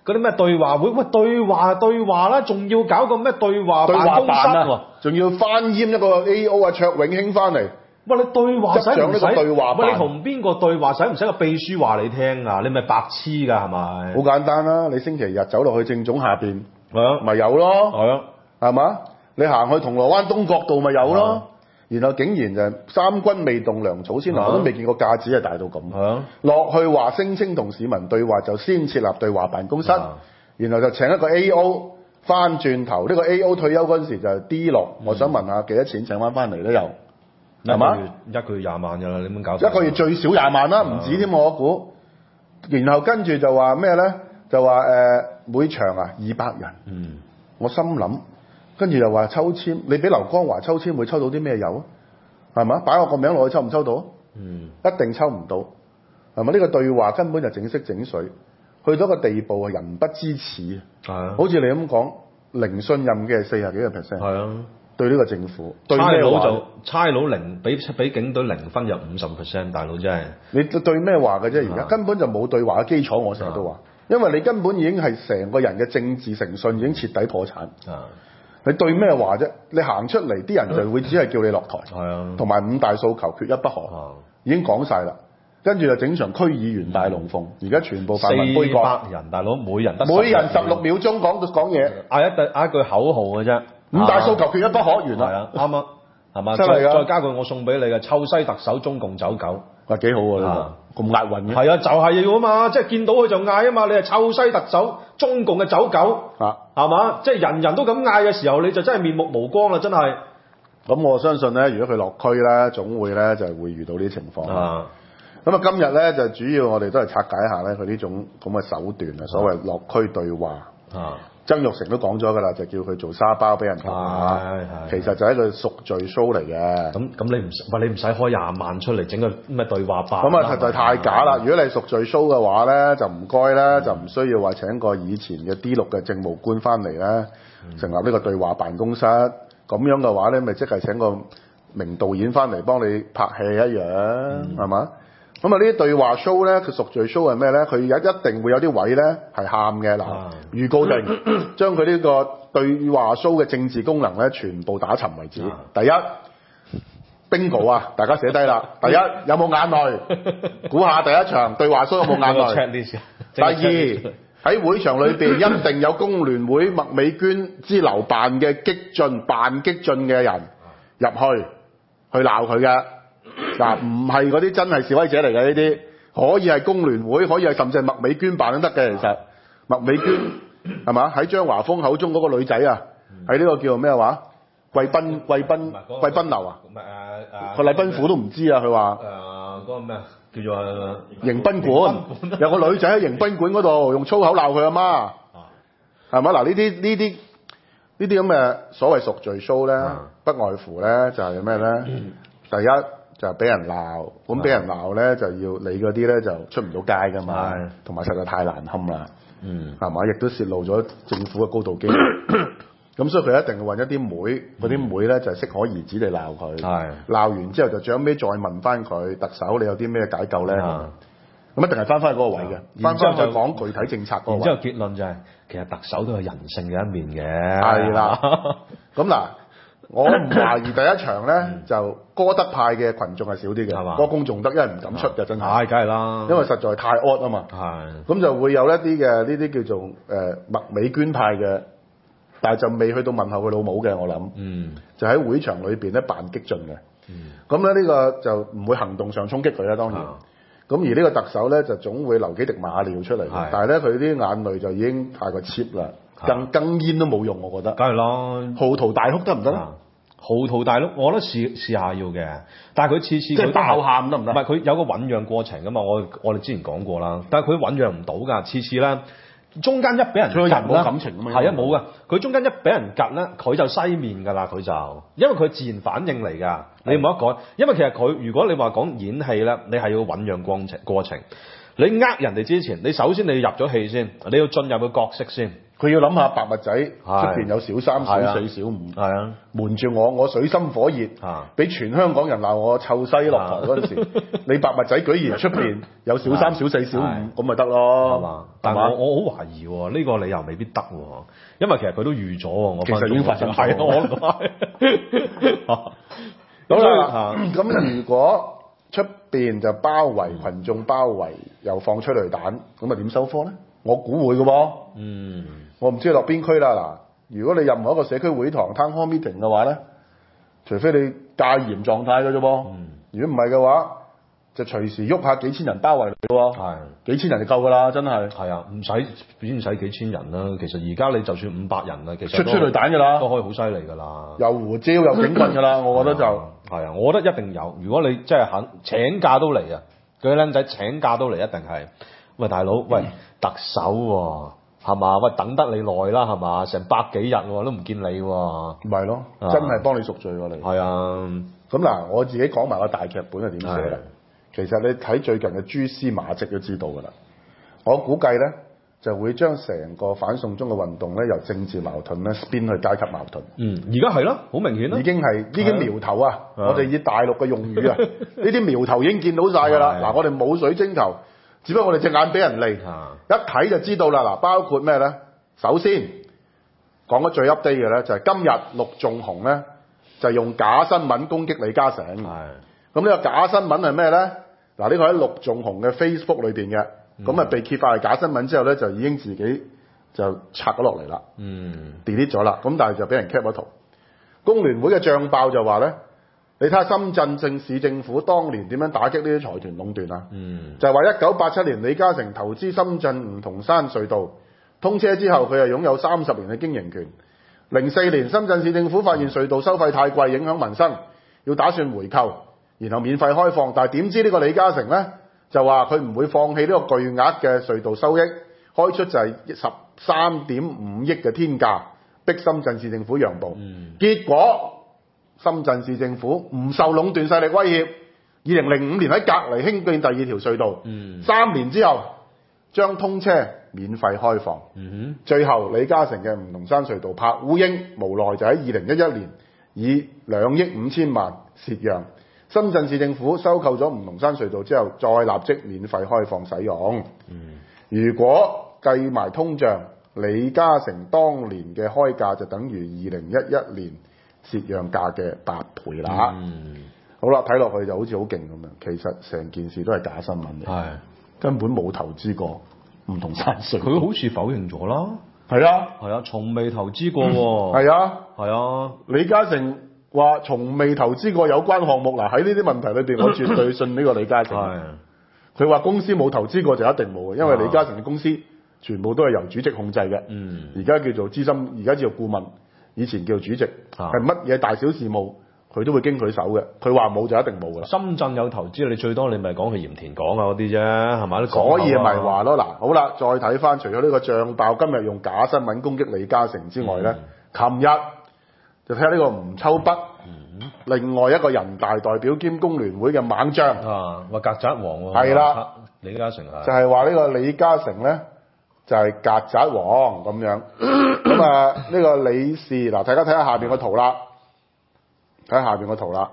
嗰啲咩對話會，喂對話啦，仲要搞個咩對話辦公室喎， 仲要翻閹一個 A.O. 啊卓永興翻嚟。 喂，你對話使唔使？喂，你同邊個對話？使唔使個秘書話你聽啊？你咪白痴㗎係咪？ 好簡單啦，你星期日走落去政總下邊，咪有咯，係嘛？你行去銅鑼灣東角道咪有咯。然後竟然就三軍未動糧草先，我都未見過架子係大到咁。落去話聲稱同市民對話，就先設立對話辦公室，然後就請一個 A.O. 翻轉頭，呢個 A.O. 退休嗰陣時就係 D6。我想問下幾多錢請翻嚟咧？又係嘛？ 一個月20萬㗎啦，你咁搞？ 一個月最少20萬啦，唔止添我估。然後跟住就話咩咧？就話每場200人。我心諗。跟住又話抽籤，你俾劉江華抽籤會抽到啲咩油啊？係嘛？擺我個名落去抽唔抽到？一定抽唔到，係咪？呢個對話根本就整色整水，去到一個地步啊，人不知恥。好似你咁講，零信任嘅40幾個 percent。係啊，對呢個政府， 差佬零俾警隊0分就50%，大佬真係。 你對咩話嘅啫？而家根本就冇對話嘅基礎，我成日都話，因為你根本已經係成個人嘅政治誠信已經徹底破產。你對咩話啫？你行出嚟，啲人就會只係叫你落台，同埋5大訴求缺一不可，已經講晒啦。跟住就整場區議員大龍鳳，而家全部泛民杯葛。 400人，大佬每人 16秒鐘講嘢， 嗌一句口號嘅啫。 5大訴求缺一不可，完啦。 係啊，啱啊，係嘛？再加句我送俾你嘅臭西特首中共走狗。 哇，幾好喎呢個，咁押韻嘅。 係啊，就係要啊嘛，即係見到佢就嗌啊嘛，你係臭西特首中共嘅走狗，係嘛？即係人人都咁嗌嘅時候，你就真係面目無光啦，真係。 咁我相信咧，如果佢落區咧，總會咧就係會遇到呢啲情況。咁啊，今日咧就主要我哋都係拆解一下咧佢呢種咁嘅手段啊，所謂落區對話。曾鈺成都講咗㗎啦，就叫佢做沙包俾人打，其實就係一個贖罪 show 嚟嘅。 咁你唔使開20萬出嚟整個咩對話辦。 咁啊，實在太假啦！如果你係贖罪 show 嘅話咧，就唔該咧，就唔需要話請個以前嘅 D6 嘅政務官翻嚟咧，成立呢個對話辦公室。咁樣嘅話咧，咪即係請個名導演翻嚟幫你拍戲一樣，係嘛？咁啊，呢啲對話 show 咧，佢贖罪 show 係咩咧？佢一定會有啲位咧係喊嘅。嗱，預告定將佢呢個對話 show 嘅政治功能咧全部打沉為止。第一 bingo 啊，大家寫低啦。第一有冇眼淚？估下第一場對話 show 有冇眼淚？第二喺會場裏邊一定有工聯會麥美娟之流扮激進嘅人入去鬧佢嘅。嗱，唔係嗰啲真係示威者嚟嘅呢啲，可以係工聯會，可以係甚至係麥美娟扮都得嘅。其實麥美娟係嘛？喺張華峰口中嗰個女仔啊，喺呢個叫做咩話？貴賓樓啊？個禮賓府都唔知啊！佢話嗰個咩叫做迎賓館，有個女仔喺迎賓館嗰度用粗口鬧佢阿媽，係嘛？嗱，呢啲咁嘅所謂贖罪 show 咧，不外乎咧就係咩咧？第一就係俾人鬧，咁俾人鬧咧就要你嗰啲咧就出唔到街噶嘛，同埋實在太難堪啦，係嘛？亦都泄露咗政府嘅高度機密，咁所以佢一定會揾一啲妹，嗰啲妹咧就係適可而止地鬧佢，鬧完之後就最後尾再問翻佢特首你有啲咩解救咧？咁一定係翻返去嗰個位嘅，翻返去再講具體政策嗰個位。 然之後結論就係其實特首都係人性嘅一面嘅。 係啦，咁嗱。我唔懷疑第一場咧就歌德派嘅群眾係少啲嘅，歌功頌德，因為唔敢出嘅真係。梗係啦，因為實在太惡啊嘛。咁就會有一啲嘅呢啲叫做麥美娟派嘅，但係就未去到問候佢老母嘅，我諗。就喺會場裏邊咧扮激進嘅。咁咧呢個就唔會行動上衝擊佢啦，當然。咁而呢個特首咧就總會流幾滴馬尿出嚟，但係咧佢啲眼淚就已經太過 cheap 啦，更煙都冇用，我覺得。梗係啦，嚎啕大哭得唔得咧？ 嚎啕大哭，我覺得試下要嘅，但係佢次即係爆喊得唔得？ 唔係佢有個醖釀過程㗎嘛，我哋之前講過啦，但係佢醖釀唔到㗎，次咧中間一俾人趌冇感情㗎嘛， 係啊冇㗎，佢中間一俾人趌咧，佢就西面㗎啦，佢就因為佢自然反應嚟㗎，你冇得改，因為其實佢如果你話講演戲咧，你係要醖釀過程，你呃人哋之前，你首先你要入咗戲先，你要進入個角色先。 佢要諗下白襪仔出邊有小三、小四、小五，瞞住我水深火熱，俾全香港人鬧我臭西落台嗰陣時，你白襪仔居然出邊有小三、小四、小五，咁咪得咯，係嘛？ 但係我好懷疑喎，呢個理由未必得喎，因為其實佢都預咗喎，我其實已經發生咗， 好啦，咁如果出邊就包圍群眾包圍，又放催淚彈，咁啊點收科咧？我估會嘅喎。我唔知落邊區啦。嗱，如果你任何一個社區會堂 town hall meeting 嘅話咧，除非你戒嚴狀態嘅啫噃。如果唔係嘅話，就隨時喐下幾千人包圍你喎。幾千人就夠㗎啦，真係。係啊，唔使幾千人啦。其實而家你就算500人啦，其實出催淚彈㗎啦，都可以好犀利㗎啦。有胡椒有警棍㗎啦，我覺得就係啊，我覺得一定有。如果你真係肯請假都嚟啊，嗰啲僆仔請假都嚟，一定係。喂，大佬，喂，特首喎，係嘛？喂，等得你耐啦，係嘛？成百幾日喎，都唔見你喎。唔係咯，真係幫你贖罪喎你。係啊。咁嗱，我自己講埋個大劇本係點寫啦。其實你睇最近嘅蛛絲馬跡都知道㗎啦。我估計咧就會將成個反送中嘅運動咧由政治矛盾咧 spin 去階級矛盾。而家係咯，好明顯咯。已經苗頭啊！我哋以大陸嘅用語啊，呢啲苗頭已經見到晒㗎啦。嗱，我哋冇水晶球。只不過我哋隻眼俾人利，一睇就知道啦。嗱，包括咩咧？首先講得最 update 嘅咧，就係今日陸頌雄咧就用假新聞攻擊李嘉誠。咁呢個假新聞係咩咧？嗱，呢個喺陸頌雄嘅 Facebook 裏邊嘅，咁啊被揭發係假新聞之後咧，就已經自己就拆咗落嚟啦，delete 咗啦。咁但係就俾人 cap 咗圖。工聯會嘅漲爆就話咧。你睇下深圳市政府當年點樣打擊呢啲財團壟斷啊？就係話1987年李嘉誠投資深圳梧桐山隧道通車之後，佢係擁有30年嘅經營權。04年深圳市政府發現隧道收費太貴，影響民生，要打算回購，然後免費開放。但係點知呢個李嘉誠呢，就話佢唔會放棄呢個巨額嘅隧道收益，開出就係13.5億嘅天價，逼深圳市政府讓步。結果深圳市政府唔受壟斷勢力威脅，2005年喺隔離興建第2條隧道，3年之後將通車免費開放。最後李嘉誠嘅梧桐山隧道拍烏蠅，無奈就喺2011年以2億5千萬蝕讓。深圳市政府收購咗梧桐山隧道之後，再立即免費開放使用。如果計埋通脹，李嘉誠當年嘅開價就等於2011年蝕讓價嘅8倍啦。好啦，睇落去就好似好勁咁樣，其實成件事都係假新聞嚟，根本冇投資過梧桐山隧道。佢好似否認咗啦。係啊，從未投資過喎。係啊，李嘉誠話從未投資過有關項目。嗱，喺呢啲問題裏邊，我絕對信呢個李嘉誠。佢話公司冇投資過就一定冇嘅，因為李嘉誠嘅公司全部都係由主席控制嘅。而家叫做資深，而家叫做顧問。以前叫主席，係乜嘢大小事務佢都會經佢手嘅。佢話冇就一定冇㗎。深圳有投資，你最多你咪講去鹽田港啊嗰啲啫，係咪？所以咪話咯。嗱，好啦，再睇翻，除咗呢個漲爆今日用假新聞攻擊李嘉誠之外咧，琴日就睇下呢個吳秋北，另外一個人大代表兼工聯會嘅猛將話曱甴王喎。係啦，李嘉誠就係話呢個李嘉誠咧。就係曱甴王咁樣，咁啊呢個李氏嗱，大家睇下下邊個圖啦，睇下下邊個圖啦。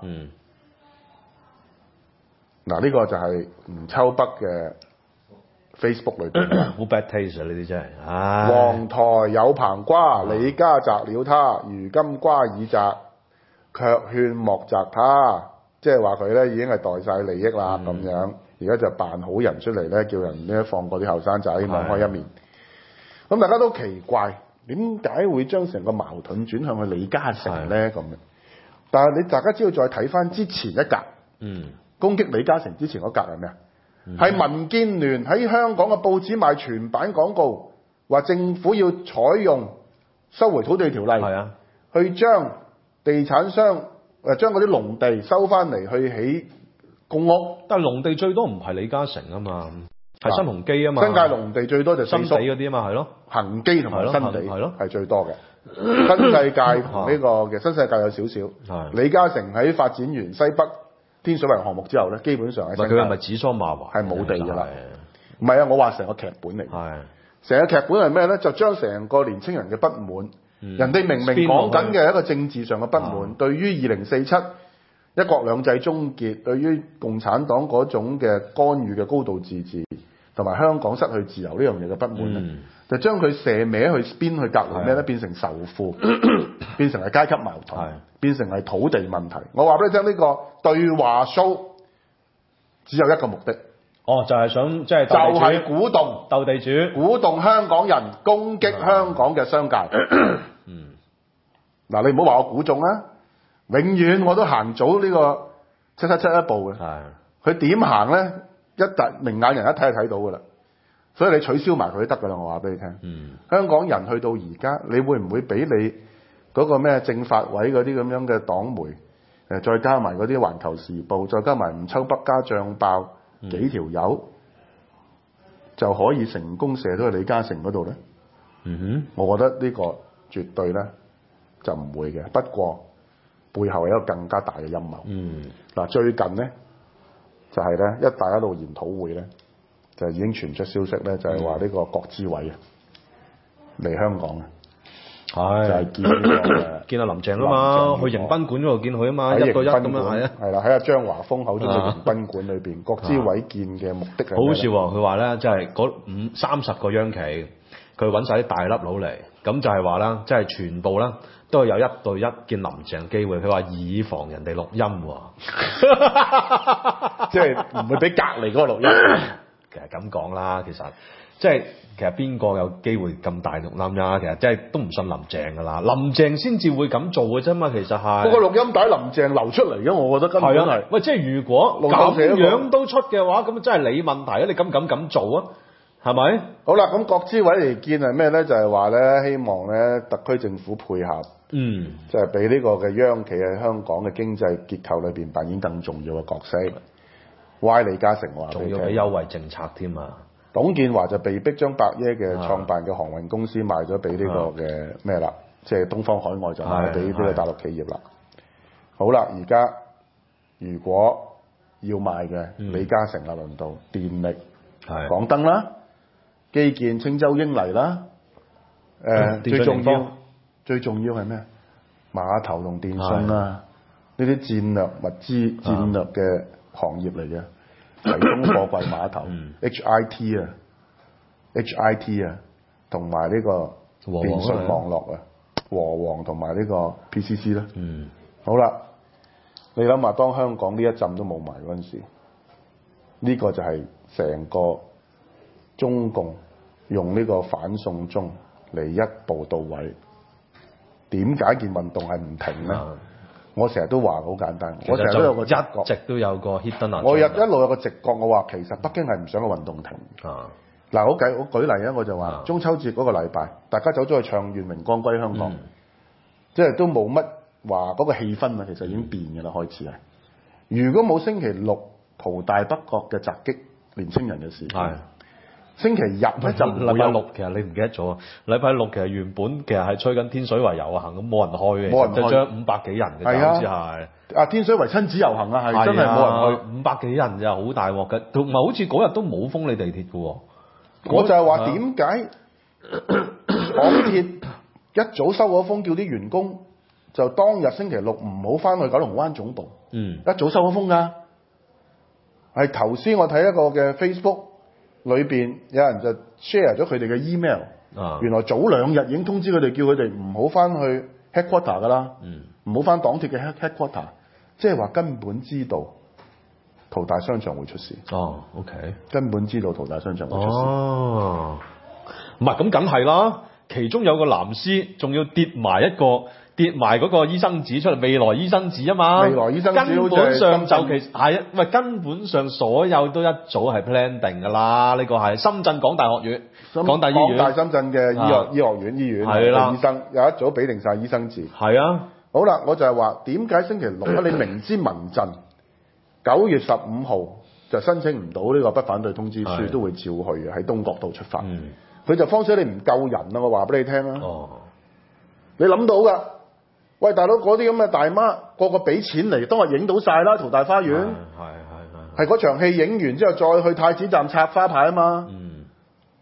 嗱，呢個就係吳秋北嘅 Facebook 裏邊，好 bad taste 啊！呢啲真係，黃台有棚瓜，李家摘了他，如今瓜已摘，卻勸莫摘他，即係話佢咧已經係代晒利益啦咁樣，而家就扮好人出嚟咧，叫人咧放過啲後生仔，網開一面。咁大家都奇怪，點解會將成個矛盾轉向去李嘉誠咧咁樣？但係你大家只要再睇翻之前一格，攻擊李嘉誠之前嗰格係咩啊？係民建聯喺香港嘅報紙賣全版廣告，話政府要採用收回土地條例，去將地產商將嗰啲農地收翻嚟去起公屋。但係農地最多唔係李嘉誠啊嘛。係新鴻基啊嘛，新界農地最多就新地嗰啲啊嘛，係咯，恒基同埋新地係最多嘅。新世界同呢個嘅新世界有少少。李嘉誠喺發展完西北天水圍項目之後咧，基本上喺新界。佢係咪指桑罵槐？係冇地㗎啦。唔係啊，我話成個劇本嚟。 成個劇本係咩咧？就將成個年青人嘅不滿，人哋明明講緊嘅一個政治上嘅不滿，對於2047一國兩制終結，對於共產黨嗰種嘅干預嘅高度自治，同埋香港失去自由呢樣嘢嘅不滿咧，就將佢射歪去邊去隔離咩咧？變成仇富，變成係階級矛盾，變成係土地問題。我話俾你聽，呢個對話 show 只有一個目的。 就係想即係就係鼓動鬥地主， 鼓動香港人攻擊香港嘅商界。嗱，你唔好話我估中啊！永遠我都行早呢個777一步嘅。佢點行咧？明眼人一睇就睇到噶啦。所以你取消埋佢都得噶啦，我話俾你聽。香港人去到而家，你會唔會俾你嗰個咩政法委嗰啲咁樣嘅黨媒再加埋嗰啲環球時報，再加埋吳秋北加漲爆幾條友就可以成功射到去李嘉誠嗰度咧？我覺得呢個絕對咧就唔會嘅。不過背後係一個更加大嘅陰謀。嗱，最近咧就係咧一帶一路研討會咧就已經傳出消息咧，就係話呢個國資委啊嚟香港啊。就係見見阿林鄭啊嘛，去迎賓館嗰度見佢啊嘛，一對一咁樣係啊， 係啦，喺阿張華峰口中嘅迎賓館裏邊，國資委見嘅目的係好好笑喎！佢話咧，即係嗰30個央企，佢揾晒啲大粒佬嚟，咁就係話啦，即係全部啦都係有一對一見林鄭機會。佢話以防人哋錄音喎， 即係唔會俾隔離嗰個錄音。 其實咁講啦，其實邊個有機會咁大錄音呀？其實即係都唔信林鄭㗎啦，林鄭先至會咁做嘅啫嘛。其實係個錄音帶林鄭流出嚟嘅，我覺得根本係。 喂，即係如果咁樣都出嘅話，咁真係你問題啊！你敢唔敢咁做啊？係咪？ 好啦，咁國資委嚟見係咩咧？就係話咧，希望咧特區政府配合，就係俾呢個嘅央企喺香港嘅經濟結構裏邊扮演更重要嘅角色。歪李嘉誠話仲要俾優惠政策添啊！ 董建華就被逼將百億嘅創辦嘅航運公司賣咗俾呢個嘅咩啦，即係東方海外就賣俾呢個大陸企業啦。好啦，而家如果要賣嘅，李嘉誠啦，輪到電力、港燈啦、基建青州英泥啦，最重要係咩？碼頭同電信啦，呢啲戰略物資、戰略嘅行業嚟嘅。提供貨櫃碼頭HIT 啊，同埋呢個電信網絡啊，和黃同埋呢個 PCC 啦。好啦，你諗下，當香港呢一陣都冇埋嗰陣時，呢個就係成個中共用呢個反送中嚟一步到位。點解件運動係唔停咧？我成日都話好簡單，我成日都有個直覺， 一直都有個 hidden。 我一路有個直覺，我話其實北京係唔想個運動停。嗱，我舉例啊，我就話中秋節嗰個禮拜，大家走咗去唱願榮光歸香港，即係都冇乜話嗰個氣氛啊，其實已經變嘅啦，開始係。如果冇星期六淘大北角嘅襲擊年青人嘅事件，星期日咧就禮拜六，其實你唔記得咗。禮拜六其實原本其實係吹緊天水圍遊行，咁冇人去嘅，就將500幾人嘅，好似係。天水圍親子遊行啊，係真係冇人去 ，500幾人就好大鑊嘅，同埋好似嗰日都冇封你地鐵嘅喎。 我就係話點解港鐵一早收咗風，叫啲員工就當日星期六唔好翻去九龍灣總部。一早收咗風㗎。係頭先我睇一個嘅 Facebook。裏邊有人就 share 咗佢哋嘅 email，原來早2日已經通知佢哋，叫佢哋唔好翻去 headquarter 噶啦，唔好翻港鐵嘅 headquarter，即係話根本知道淘大商場會出事。 OK， 根本知道淘大商場會出事。 唔係咁梗係啦，其中有個藍絲仲要跌埋嗰個醫生紙出嚟，未來醫生紙啊嘛， 未來醫生紙根本上就其實係啊，喂，根本上所有都一早係 plan 定㗎啦。呢個係深圳港大學院、港大醫院、 港大深圳嘅醫學院醫院嘅醫生有一早俾定晒醫生紙。係啊， 好啦，我就係話點解星期六你明知民陣9月15號就申請唔到呢個不反對通知書，都會照去嘅，喺東角道出發。佢就慌死你唔夠人啊！我話俾你聽啊，你諗到㗎？喂，大佬，嗰啲咁嘅大媽個個俾錢嚟，當日影到晒啦，淘大花園。係嗰場戲影完之後，再去太子站拆花牌啊嘛。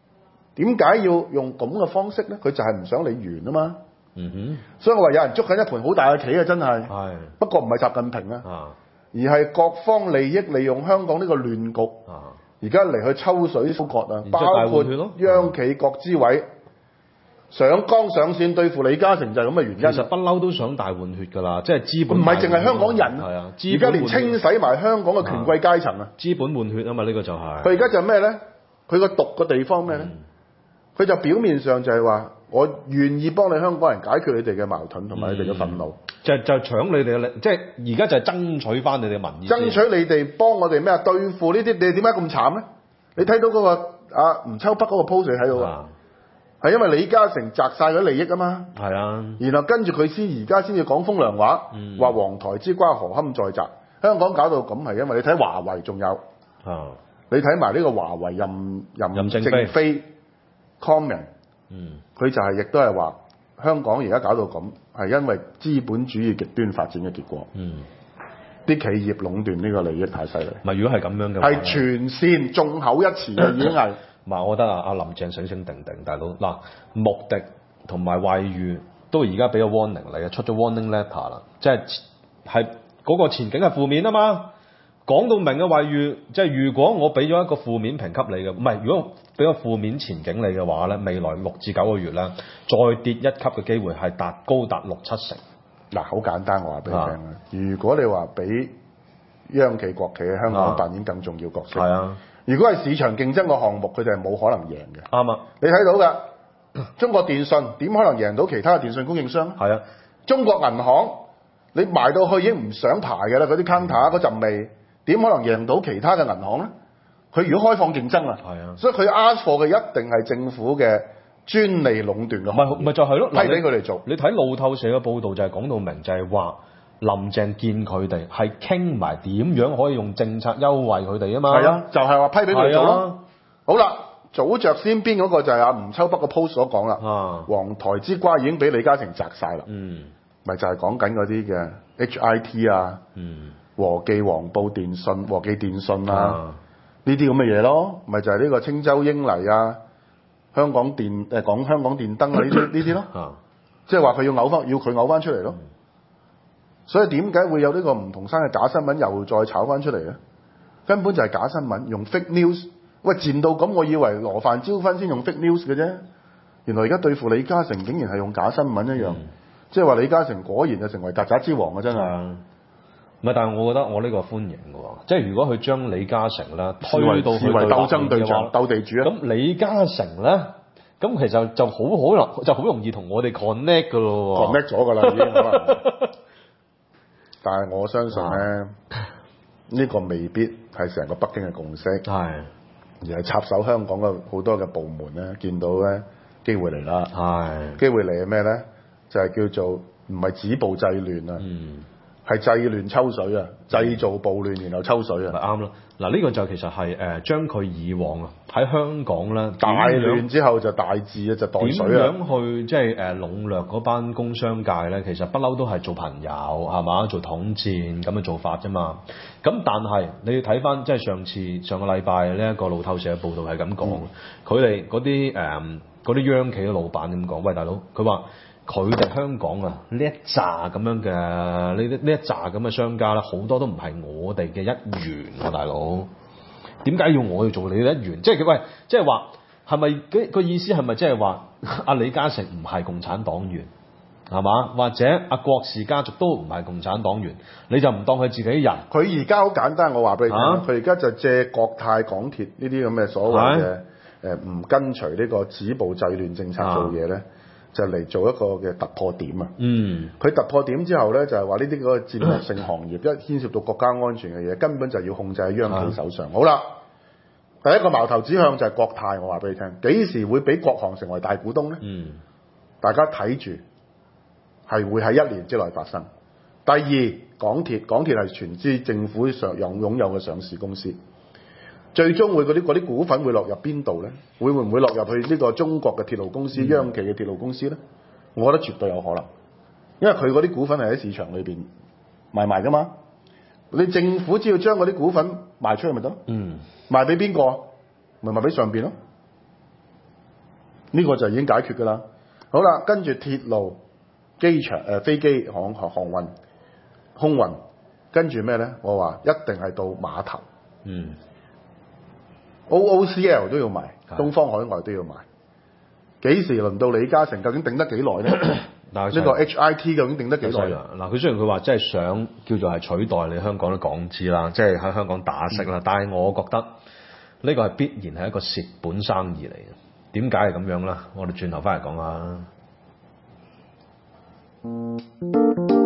點解要用咁嘅方式咧？佢就係唔想你完啊嘛。 嗯所以我話有人捉緊一盤好大嘅棋啊，真係。 係。 不過唔係習近平啊， 啊。 而係各方利益利用香港呢個亂局，而家嚟去抽水收割啊，包括央企國資委上綱上線對付李嘉誠就係咁嘅原因。 其實不嬲都想大換血㗎啦，即係資本。唔係淨係香港人， 係啊， 而家連清洗埋香港嘅權貴階層啊。 資本換血啊嘛，呢個就係。 佢而家就係咩咧？佢個毒嘅地方咩咧？佢就表面上就係話，我願意幫你香港人解決你哋嘅矛盾同埋你哋嘅憤怒， 就搶你哋嘅力，即係而家就係爭取翻你哋嘅民意， 爭取你哋幫我哋咩啊？對付呢啲，你哋點解咁慘咧？你睇到嗰個吳秋北嗰個 post 睇到啊？係因為李嘉誠摘晒嗰啲利益啊嘛。係啊。然後跟住佢而家先至講風涼話，話黃台之瓜何堪再摘？香港搞到咁係因為你睇華為仲有，你睇埋呢個華為任正非 comment。佢就係亦都係話香港而家搞到咁，係因為資本主義極端發展嘅結果。啲企業壟斷呢個利益太犀利。如果係咁樣嘅話，係全線眾口一詞嘅已經係。我覺得阿林鄭醒醒定定，大佬嗱，穆迪同埋惠譽都而家俾咗 warning 你啊，出咗 warning letter 啦，即係嗰個前景係負面啊嘛。講到明嘅惠譽，即係如果我俾咗一個負面評級你嘅，唔係如果俾個負面前景你嘅話咧，未來6至9個月咧，再跌一級嘅機會係高達6、7成。嗱，好簡單，我話俾你聽啦。如果你話俾央企國企喺香港扮演更重要角色，如果係市場競爭嘅項目，佢哋係冇可能贏嘅。啱啊！你睇到㗎，中國電信點可能贏到其他嘅電信供應商？係啊，中國銀行你埋到去已經唔想排㗎啦，嗰啲 counter 嗰陣味。點可能贏到其他嘅銀行咧？佢如果開放競爭啊，所以佢 ask for 嘅一定係政府嘅專利壟斷嘅，咪就係咯，批俾佢哋做。你睇路透社嘅報導就係講到明，就係話林鄭見佢哋係傾埋點樣可以用政策優惠佢哋啊嘛。係啊，就係話批俾佢哋做咯。好啦，早着先邊嗰個就係阿吳秋北個 post 所講啦。黃台之瓜已經俾李嘉誠摘晒啦。咪就係講緊嗰啲嘅 HIT 啊。和記黃埔電信、和記電信啊，呢啲咁嘅嘢咯，咪就係呢個青州英泥啊、香港電講香港電燈啊呢啲咯，即係話佢要佢嘔翻出嚟咯。所以點解會有呢個唔同山嘅假新聞又再炒翻出嚟咧？根本就係假新聞，用 fake news。喂，賤到咁，我以為羅范椒芬先用 fake news 嘅啫，原來而家對付李嘉誠竟然係用假新聞一樣，即係話李嘉誠果然就成為曱甴之王啊！真係。唔係，但係我覺得我呢個歡迎嘅喎，即係如果佢將李嘉誠咧推到視為鬥爭對象、鬥地主啊，咁李嘉誠咧，咁其實就好容易同我哋 connect 嘅咯喎 ，connect 咗㗎啦已經可能。但係我相信咧，呢個未必係成個北京嘅共識，而係插手香港嘅好多嘅部門咧，見到咧機會嚟啦，機會嚟係咩咧？就係叫做唔係止暴制亂啊。係製亂抽水啊！製造暴亂，然後抽水啊！咪啱咯！嗱，呢個就其實係將佢以往啊喺香港咧大亂之後就大治啊，就代水啊！點樣去即係籠絡嗰班工商界咧？其實不嬲都係做朋友係嘛，做統戰咁嘅做法啫嘛。咁但係你要睇翻即係上個禮拜呢一個路透社嘅報導係咁講，佢哋嗰啲央企嘅老闆點講？喂，大佬，佢話。佢哋香港啊，呢一紮咁樣嘅呢一紮咁嘅商家咧，好多都唔係我哋嘅一員喎，大佬。點解要我要做你嘅一員？即係喂，即係話係咪個意思係咪即係話阿李嘉誠唔係共產黨員係嘛？或者阿郭氏家族都唔係共產黨員，你就唔當佢自己人？佢而家好簡單，我話俾你聽，佢而家就借國泰港鐵呢啲咁嘅所謂嘅唔跟隨呢個止暴制亂政策做嘢咧。就嚟做一個嘅突破點啊！佢突破點之後咧，就係話呢啲嗰個戰略性行業，一牽涉到國家安全嘅嘢，根本就要控制喺央企手上。好啦，第一個矛頭指向就係國泰，我話俾你聽，幾時會俾國航成為大股東咧？大家睇住，係會喺1年之內發生。第二，港鐵係全資政府擁有嘅上市公司。最終會嗰啲股份會落入邊度咧？會唔會落入去呢個中國嘅鐵路公司、央企嘅鐵路公司咧？我覺得絕對有可能，因為佢嗰啲股份係喺市場裏邊賣噶嘛。你政府只要將嗰啲股份賣出去咪得？賣俾邊個？咪賣俾上邊咯。 呢個就已經解決㗎啦。好啦，跟住鐵路、機場、飛機、航運、空運，跟住咩咧？我話一定係到碼頭。OOCL 都要埋，東方海外都要埋。幾時輪到李嘉誠？究竟頂得幾耐咧？呢個 HIT 究竟頂得幾耐？ 嗱，佢雖然佢話真係想叫做係取代你香港啲港資啦，即係喺香港打息啦，但係我覺得呢個係必然係一個蝕本生意嚟嘅。點解係咁樣啦？我哋轉頭翻嚟講啦。